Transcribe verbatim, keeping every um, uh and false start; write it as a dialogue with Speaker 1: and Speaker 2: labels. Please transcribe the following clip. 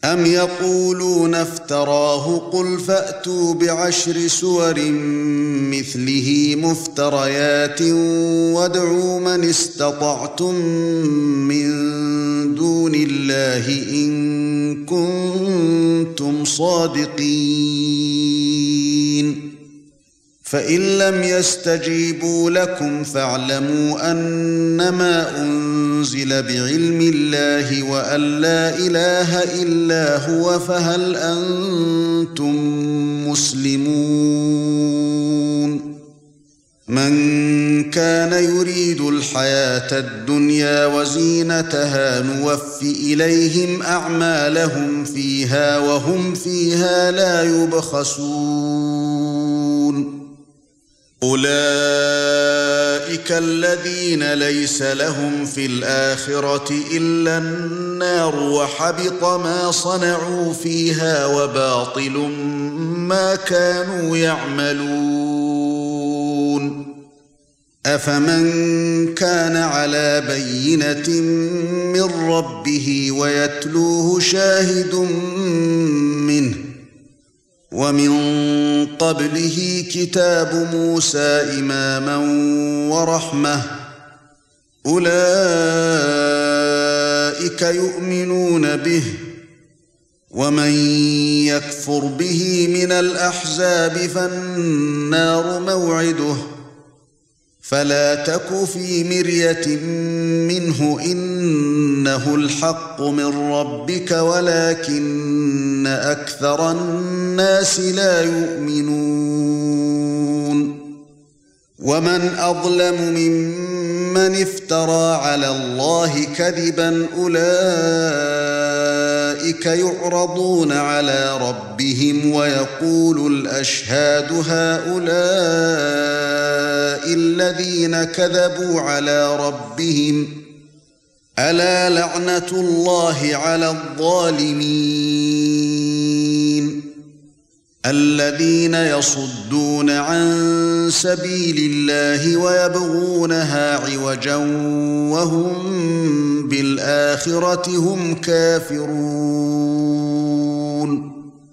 Speaker 1: أَمْ يَقُولُونَ افْتَرَاهُ قُلْ فَأْتُوا بِعَشْرِ سُوَرٍ مِثْلِهِ مُفْتَرَيَاتٍ وَادْعُوا مَنِ اسْتَطَعْتُم مِّن دُونِ اللَّهِ إِن كُنتُمْ صَادِقِينَ فَإِن لَّمْ يَسْتَجِيبُوا لَكُمْ فَاعْلَمُوا أَنَّمَا أُنزِلَ بِعِلْمِ اللَّهِ وَأَن لَّا إِلَٰهَ إِلَّا هُوَ فَهَلْ أَنتُم مُّسْلِمُونَ مَن كَانَ يُرِيدُ الْحَيَاةَ الدُّنْيَا وَزِينَتَهَا نُوَفِّ إِلَيْهِمْ أَعْمَالَهُمْ فِيهَا وَهُمْ فِيهَا لَا يُبْخَسُونَ أُولَئِكَ الَّذِينَ لَيْسَ لَهُمْ فِي الْآخِرَةِ إِلَّا النَّارُ وَحَبِطَ مَا صَنَعُوا فِيهَا وَبَاطِلٌ مَا كَانُوا يَعْمَلُونَ أَفَمَن كَانَ عَلَى بَيِّنَةٍ مِّن رَّبِّهِ وَيَتْلُوهُ شَاهِدٌ مِّنْهُ وَمِن قَبْلِهِ كِتَابُ مُوسَى إِمَامًا وَرَحْمَةً أُولَئِكَ يُؤْمِنُونَ بِهِ وَمَن يَكْفُرْ بِهِ مِنَ الْأَحْزَابِ فَالنَّارُ مَوْعِدُهُ فَلَا تَكُ فِي مِرْيَةٍ مِّنْهُ إِنَّهُ الْحَقُّ مِنْ رَبِّكَ وَلَكِنَّ أَكْثَرَ النَّاسِ لَا يُؤْمِنُونَ وَمَنْ أَظْلَمُ مِمَّنِ افْتَرَى عَلَى اللَّهِ كَذِبًا أُولَئِكَ يُعْرَضُونَ عَلَى رَبِّهِمْ وَيَقُولُ الْأَشْهَادُ هَؤُلَاءِ الَّذِينَ كَذَبُوا عَلَى رَبِّهِمْ أَلَا لَعْنَةُ اللَّهِ عَلَى الظَّالِمِينَ الَّذِينَ يَصُدُّونَ عَن سَبِيلِ اللَّهِ وَيَبْغُونَهَا عِوَجًا وَهُمْ بِالْآخِرَةِ هُمْ كَافِرُونَ